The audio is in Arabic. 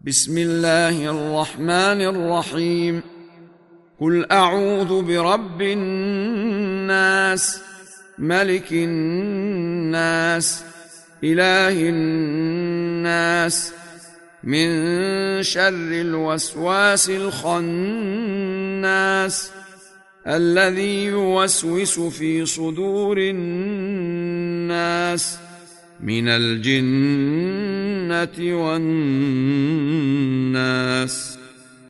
بسم الله الرحمن الرحيم. قل أعوذ برب الناس، ملك الناس، إله الناس، من شر الوسواس الخناس الذي يوسوس في صدور الناس من الجنة والناس.